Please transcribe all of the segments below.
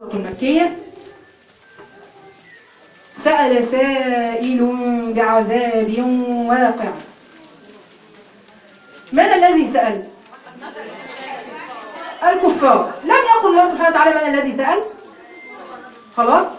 المكية. سأل سائل بعذاب واقع. من الذي سأل؟ الكفار. لم يقل الله سبحانه وتعالى من الذي سأل. خلاص،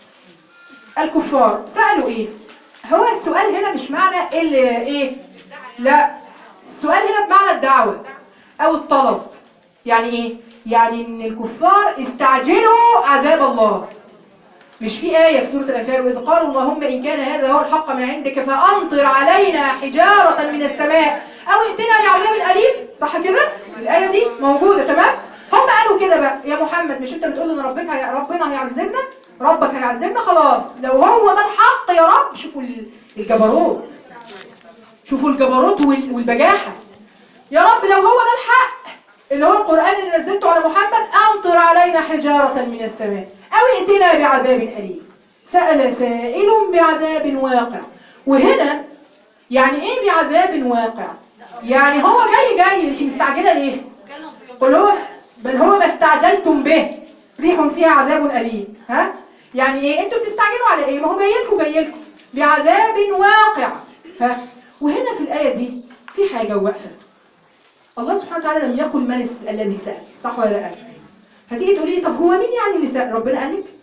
الكفار سألوا ايه؟ هو السؤال هنا مش معنى ايه، لا، السؤال هنا بمعنى الدعوة او الطلب. يعني ايه؟ يعني ان الكفار استعجلوا عذاب الله. مش في آية في سورة الأنفال وإذ قالوا اللهم إن كان هذا هو الحق من عندك فأمطر علينا حجارة من السماء أو ائتنا بعذاب أليم. صح كده؟ الآية دي موجودة. تمام؟ هم قالوا كده بقى، يا محمد مش أنت بتقول لنا ربنا هيعذبنا؟ ربك هيعذبنا؟ خلاص لو هو ده الحق يا رب. شوفوا الجبروت، شوفوا الجبروت والبجاحة. يا رب لو هو ده الحق اللي هو القرآن اللي نزلته على محمد، أمطر علينا حجارة من السماء أو ائتنا بعذاب أليم. سأل سائل بعذاب واقع. وهنا يعني إيه بعذاب واقع؟ يعني هو جاي أنت مستعجلة ليه؟ بل هو ما استعجلتم به ريح فيها عذاب أليم. ها؟ يعني إيه؟ أنتوا بتستعجلوا على إيه؟ ما هو جاي لكم بعذاب واقع. ها؟ وهنا في الآية دي في حاجة واقفة. الله سبحانه وتعالى لم يقل من الذي سأل، صح ولا لا؟ هتيجي تقولي لي طب هو مين يعني اللي سأل؟ ربنا قال لك؟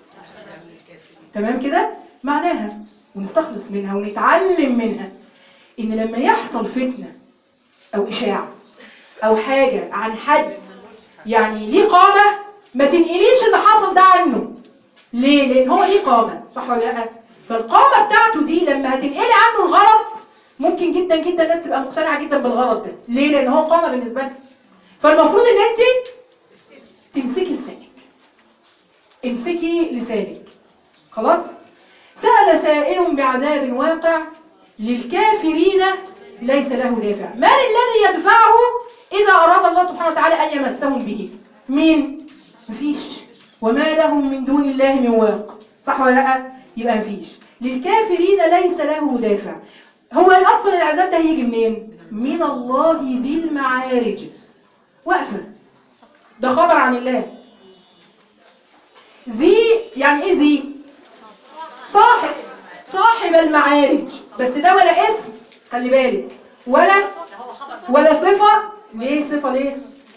تمام كده؟ معناها ونستخلص منها ونتعلم منها ان لما يحصل فتنة او اشاعة او حاجة عن حد يعني ليه قامة، ما تنقليش اللي حصل ده عنه. ليه؟ لان هو ليه قامة، صح ولا لا؟ فالقامة بتاعته دي لما هتنقلي عنه الغلط ممكن جدا جدا الناس تبقى مقتنعة جدا بالغلط ده. ليه؟ لان هو قامة بالنسبة لك. فالمفروض ان انت تمسكي لسانك، امسكي لسانك. خلاص؟ سأل سائل بعذاب واقع للكافرين ليس له دافع. من الذي يدفعه إذا أراد الله سبحانه وتعالى أن يمسهم به؟ مين؟ مفيش. وما لهم من دون الله من واق. صح ولا لا؟ يبقى مفيش. للكافرين ليس له دافع. هو أصلا العذاب ده هيجي منين؟ من الله ذي المعارج. واقفة، ده خبر عن الله. ذي يعني ايه ذي؟ صاحب المعارج. بس ده ولا اسم، خلي بالك، ولا صفة. ليه صفة؟ ليه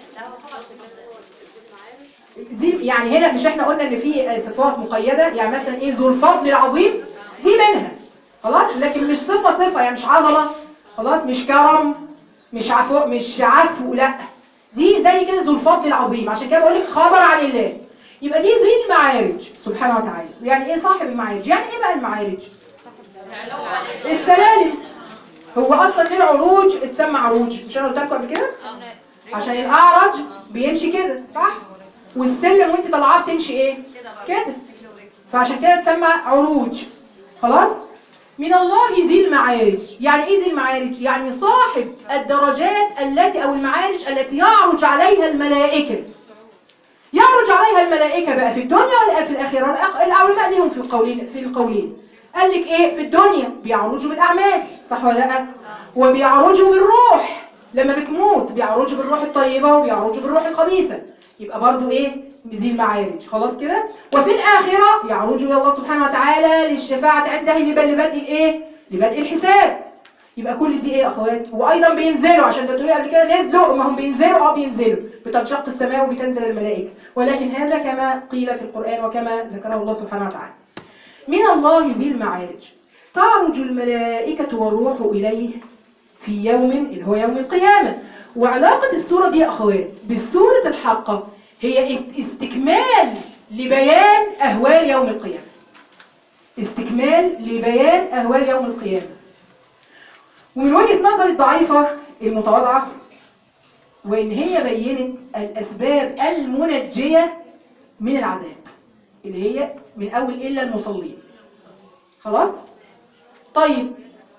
ذي؟ يعني هنا مش احنا قلنا ان في صفات مقيدة، يعني مثلا ايه ذو الفضل العظيم، دي منها. خلاص، لكن مش صفة يعني مش عظمة. خلاص، مش كرم، مش عفو، لا، دي زي كده ذو الفضل العظيم. عشان كده بقول لك خبر عن الله. يبقى دي ذي المعارج سبحانه وتعالى. يعني ايه صاحب المعارج؟ يعني ايه بقى المعارج؟ السلالم. هو اصلا ليه العروج اتسمى عروج؟ مش انا قلت لكم قبل كده؟ عشان الاعرج بيمشي كده، صح؟ والسلم وانت طالعاه بتمشي ايه كده، فعشان كده اتسمى عروج. خلاص. من الله ذي المعارج. يعني ايه ذي المعارج؟ يعني صاحب الدرجات التي او المعارج التي يعرج عليها الملائكة. يعرج عليها الملائكة بقى في الدنيا ولا في الآخرة؟ العلماء ليهم في القولين. قال لك ايه؟ في الدنيا بيعرجوا بالأعمال، صح ولا لا؟ وبيعرجوا بالروح، لما بتموت بيعرجوا بالروح الطيبة وبيعرجوا بالروح الخبيثة. يبقى برضو ايه؟ ذي المعارج. خلاص كده. وفي الآخرة يعرجوا الى الله سبحانه وتعالى للشفاعة عنده لبدء الايه؟ لبدء الحساب. يبقى كل دي ايه اخوات؟ وايضا بينزلوا، عشان ده بتقولي قبل كده نزلوا، ما هم بينزلوا، بينزلوا، بتنشق السماء وبتنزل الملائكه. ولكن هذا كما قيل في القرآن وكما ذكره الله سبحانه وتعالى. من الله ذي المعارج. تعرج الملائكه والروح اليه في يوم اللي هو يوم القيامه. وعلاقه السوره دي يا اخوات بالسوره الحاقه هي استكمال لبيان اهوال يوم القيامه. استكمال لبيان اهوال يوم القيامه. ومن وجهة نظري الضعيفة المتواضعة، وإن هي بينت الأسباب المنجية من العذاب اللي هي من أول إلا المصلين. خلاص؟ طيب،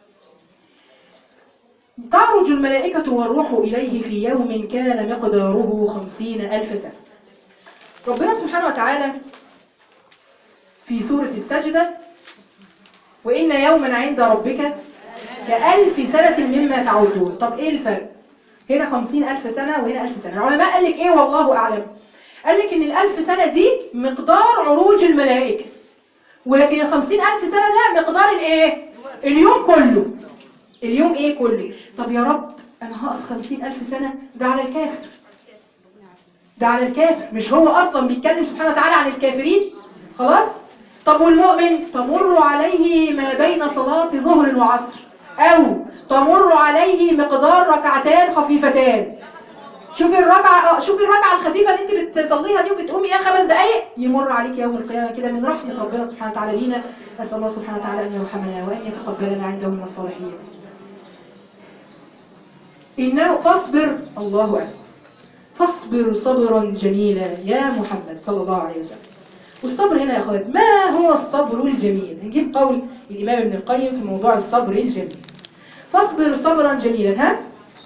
تعرج الملائكة والروح إليه في يوم كان مقداره 50,000 سنة. ربنا سبحانه وتعالى في سورة السجدة وإن يوما عند ربك كألف سنة مما تعودون. طب إيه الفرق؟ هنا 50,000 سنة وهنا 1000 سنة. العلماء قال لك إيه والله أعلم؟ قال لك ان ال1000 سنة دي مقدار عروج الملائكة، ولكن ال50,000 سنة ده مقدار الايه؟ اليوم كله. اليوم ايه كله؟ طب يا رب انا هقف 50,000 سنة، ده على الكافر، ده على الكافر، مش هو اصلا بيتكلم سبحانه وتعالى عن الكافرين؟ خلاص. طب والمؤمن؟ تمر عليه ما بين صلاة ظهر وعصر، او تمر عليه مقدار ركعتان خفيفتان. شوفي الركعة الخفيفة اللي انت بتصليها دي وبتقومي 5 دقايق، يمر عليك يوم القيامة كده من رحمة ربنا سبحانه وتعالى بينا. أسأل الله سبحانه وتعالى أن يرحمنا وأن يتقبلنا عنده من الصالحين. إنه فاصبر، الله أكبر، فاصبر صبرا جميلا يا محمد صلى الله عليه وسلم. والصبر هنا يا أخوات، ما هو الصبر الجميل؟ نجيب قول الإمام ابن القيم في موضوع الصبر الجميل. فاصبر صبرا جميلا،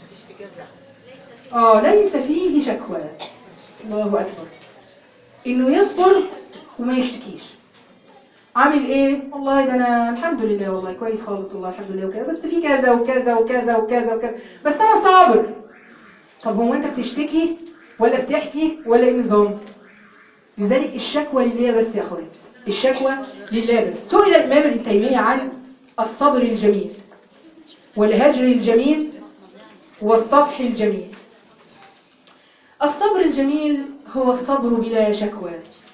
ليس فيه شكوى. الله أكبر. إنه يصبر وما يشتكيش. عامل إيه؟ والله ده أنا الحمد لله والله كويس خالص والله الحمد لله وكذا، بس في كذا وكذا وكذا وكذا وكذا، بس أنا صابر. طب هو أنت بتشتكي ولا بتحكي ولا إيه النظام؟ لذلك الشكوى لله بس يا أخواتي، الشكوى لله بس. سئل الإمام ابن تيمية عن الصبر الجميل والهجر الجميل والصفح الجميل. الصبر الجميل هو الصبر بلا شكوى،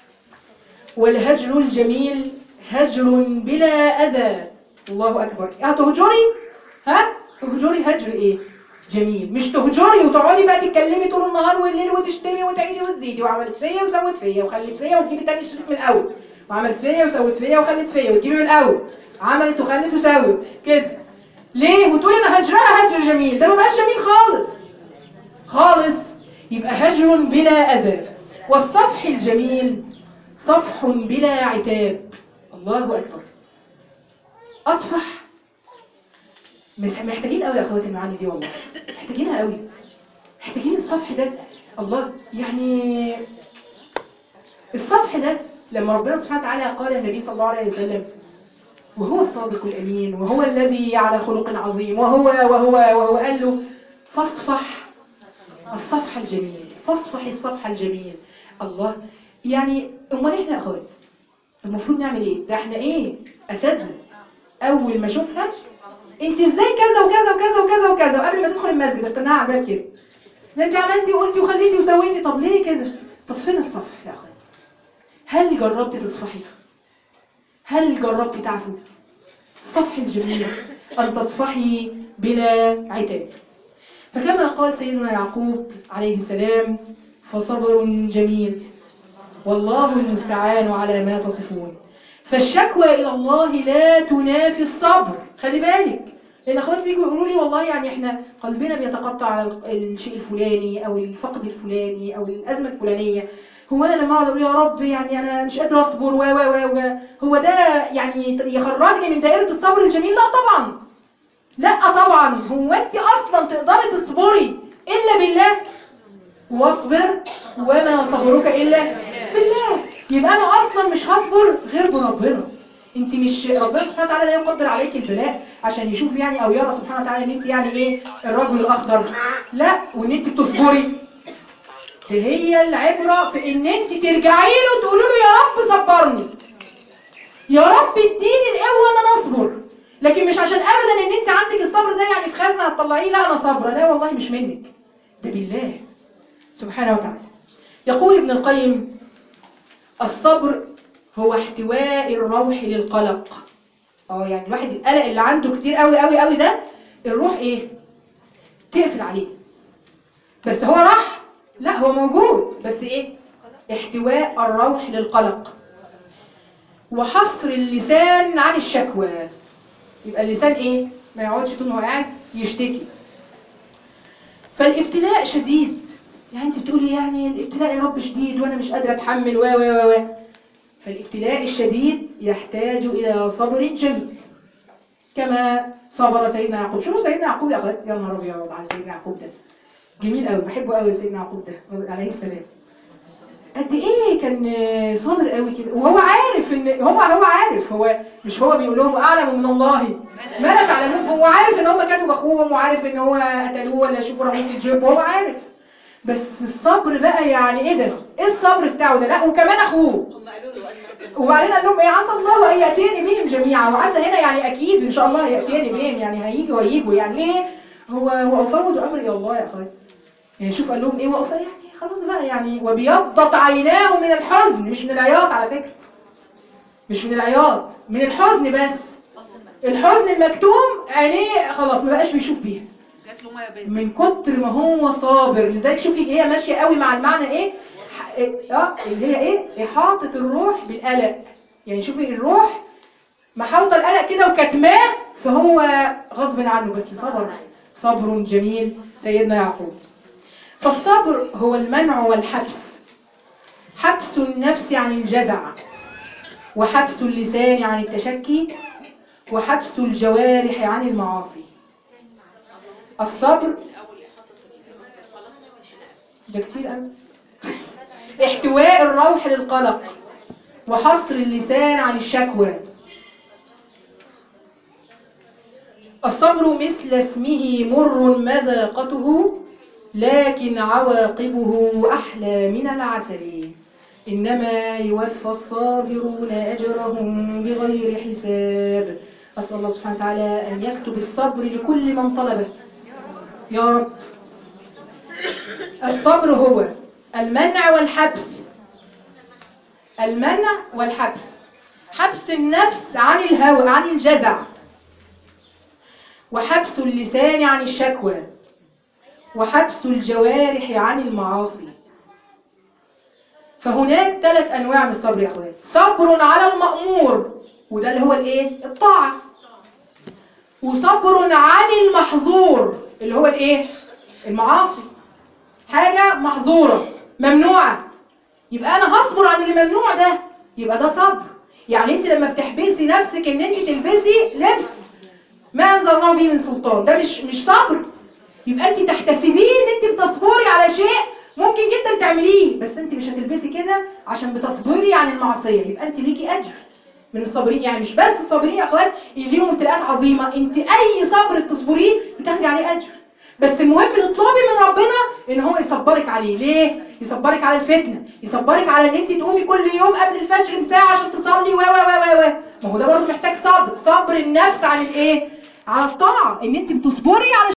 والهجر الجميل هجر بلا أذى. الله أكبر. تهجري؟ تهجري هجر إيه؟ جميل. مش تهجري وتقعدي بقى تتكلمي طول النهار والليل وتشتمي وتعيدي وتزيدي، وعملت فيا وسوت فيا وخلت فيا وتجيبي تاني الشريط من الأول، وعملت فيا وسوت فيا وخلت فيا وتجيبي من الأول، عملت وخلت وسوت كده. ليه؟ وتقولي أنا هجرها هجر جميل، ده ما بقاش جميل خالص خالص. يبقى هجر بلا أذى. والصفح الجميل صفح بلا عتاب. الله أكبر. أصفح. محتاجين قوي يا أخواتي المعاني دي والله، محتاجينها قوي، محتاجين الصفح ده. الله يعني الصفح ده لما ربنا سبحانه وتعالى قال النبي صلى الله عليه وسلم وهو الصادق الأمين وهو الذي على خلق عظيم وهو قال له فاصفح الصفح الجميل، فاصفح الصفح الجميل. الله، يعني امال احنا يا اخوات المفروض نعمل ايه؟ ده احنا ايه؟ اساتذه. اول ما اشوفها انت ازاي كذا وكذا وكذا وكذا وكذا، وقبل ما تدخل المسجد استناها على الباب كده، ده انت عملتي وقلتي وخليتي وسويتي، طب ليه كده؟ طب فين الصفح يا اخوات؟ هل جربتي تصفحي؟ هل جربتي تعفو؟ الصفح الجميل ان تصفحي بلا عتاب. فكما قال سيدنا يعقوب عليه السلام فصبر جميل والله المستعان على ما تصفون. فالشكوى إلى الله لا تنافي الصبر. خلي بالك، لأن أخوات بيجوا يقولوا لي والله يعني إحنا قلبنا بيتقطع على الشيء الفلاني أو الفقد الفلاني أو الأزمة الفلانية، هو أنا لما أقعد أقول يا رب يعني أنا مش قادر أصبر هو ده يعني يخرجني من دائرة الصبر الجميل؟ لا طبعا، لا طبعا. هو أنت أصلا تقدري تصبري إلا بالله؟ واصبر وما صبرك إلا بالله. يبقى أنا أصلا مش هصبر غير بربنا. انت مش ربنا سبحانه وتعالى لا يقدر عليك البلاء عشان يشوف يعني او يرى سبحانه وتعالى ان انت يعني ايه الرجل الاخضر، لا، وان انت بتصبري. هي العبرة في ان انت ترجعي له وتقولي له يا رب صبرني، يا رب اديني القوه ان انا اصبر. لكن مش عشان ابدا ان انت عندك الصبر ده يعني في خزنه هتطلعيه، لا انا صابره، لا والله مش منك، ده بالله سبحانه وتعالى. يقول ابن القيم الصبر هو احتواء الروح للقلق. يعني الواحد القلق اللي عنده كتير قوي قوي قوي ده، الروح ايه؟ تقفل عليه. بس هو راح؟ لا، هو موجود، بس ايه؟ احتواء الروح للقلق. وحصر اللسان عن الشكوى. يبقى اللسان ايه؟ ما يقعدش طول ما هو قاعد يشتكي. فالابتلاء شديد، يعني انت بتقولي يعني الابتلاء يا رب شديد وانا مش قادره اتحمل و فالابتلاء الشديد يحتاج الى صبر جميل كما صبر سيدنا يعقوب. شوفوا سيدنا يعقوب يا اخوات، يا نهار ابيض على سيدنا يعقوب ده، جميل قوي، بحبه قوي سيدنا يعقوب ده عليه السلام. قد ايه كان صابر قوي كده، وهو عارف ان هو عارف، هو مش هو بيقول لهم اعلم من الله ما لا تعلمون، هو عارف ان هم كانوا باخوهم وعارف ان هو قتلوه ولا شوفوا رموه في الجيب، وهو عارف. بس الصبر بقى يعني ايه ده؟ ايه الصبر بتاعه ده؟ لا وكمان اخوه. هم قالوا له وبعدين قال لهم ايه؟ عسى الله ان ياتيني بهم جميعا، وعسى هنا يعني اكيد ان شاء الله ياتيني بهم، يعني هيجوا يعني ليه؟ هو وافوض امري الى الله يا اخويا. يعني شوف قال لهم ايه؟ يعني خلاص بقى يعني، وبيضت عيناه من الحزن، مش من العياط على فكره، مش من العياط، من الحزن بس. الحزن المكتوم عينيه خلاص ما بقاش بيشوف بيها، جات له ميه بيضاء من كتر ما هو صابر. لذلك شوفي هي ماشيه قوي مع المعنى ايه، اللي هي ايه، احاطه الروح بالقلق. يعني شوفي الروح محاوطه القلق كده وكتماه، فهو غصب عنه بس صبر جميل سيدنا يعقوب. فالصبر هو المنع والحبس، حبس النفس عن الجزع، وحبس اللسان عن التشكي، وحبس الجوارح عن المعاصي. الصبر ده كتير قوي. احتواء الروح للقلق، وحصر اللسان عن الشكوى. الصبر مثل اسمه مر مذاقته، لكن عواقبه أحلى من العسل. إنما يوفى الصابرون أجرهم بغير حساب. أسأل الله سبحانه وتعالى أن يكتب الصبر لكل من طلبه يا رب. الصبر هو المنع والحبس، المنع والحبس، حبس النفس عن الهوى عن الجزع، وحبس اللسان عن الشكوى، وحبس الجوارح عن المعاصي. فهناك 3 أنواع من الصبر يا أخوات. صبر على المأمور، وده اللي هو الايه؟ الطاعة. وصبر عن المحظور، اللي هو الايه؟ المعاصي. حاجة محظورة ممنوعة، يبقى أنا هصبر عن اللي ممنوع ده، يبقى ده صبر. يعني انت لما بتحبسي نفسك ان انت تلبسي لبس ما أنزل الله به من سلطان، ده مش صبر. يبقى انت تحتسبيه ان انت بتصبري على شيء ممكن جدا تعمليه، بس انت مش هتلبسي كده عشان بتصبري عن المعصيه. يبقى انت ليكي اجر من الصابرين. يعني مش بس الصابرين يا اخوات اللي ليهم ابتلاءات عظيمه، انت اي صبر بتصبريه بتاخدي عليه اجر. بس المهم تطلبي من ربنا ان هو يصبرك عليه. ليه؟ يصبرك على الفتنه، يصبرك على ان انت تقومي كل يوم قبل الفجر بساعه عشان تصلي ما هو ده برضه محتاج صبر. صبر النفس عن الايه؟ على الطاعه، ان انت بتصبري على